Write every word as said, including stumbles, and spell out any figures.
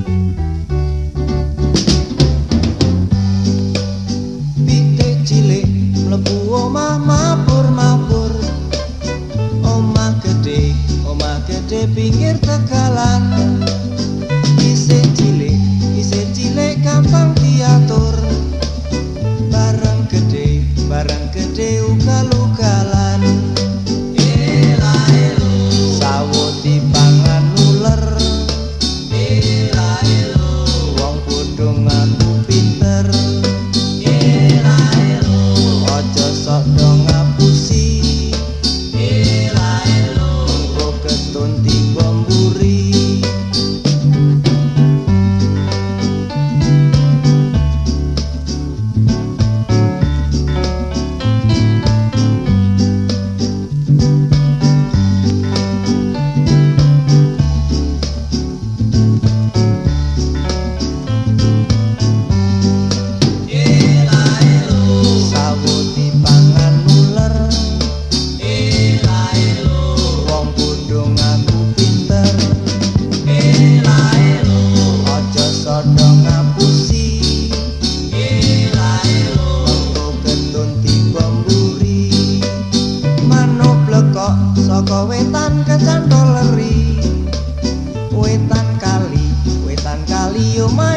Pitik cilik mlebu omah mabur-mabur. Omah gede, omah gede pinggir tegalan. Isih cilik, isih cilik gampang diatur. Bareng gede, bareng gede ugal-ugalan. Ela elo, sawut dipangan uler. Ela elo, wong bodho ngaku pinter. Ela elo, aja sok do ngapusi. Ela elo, engko ketun tiba mburi. Saka wetan kecantol leri, wetan kali, wetan kali yo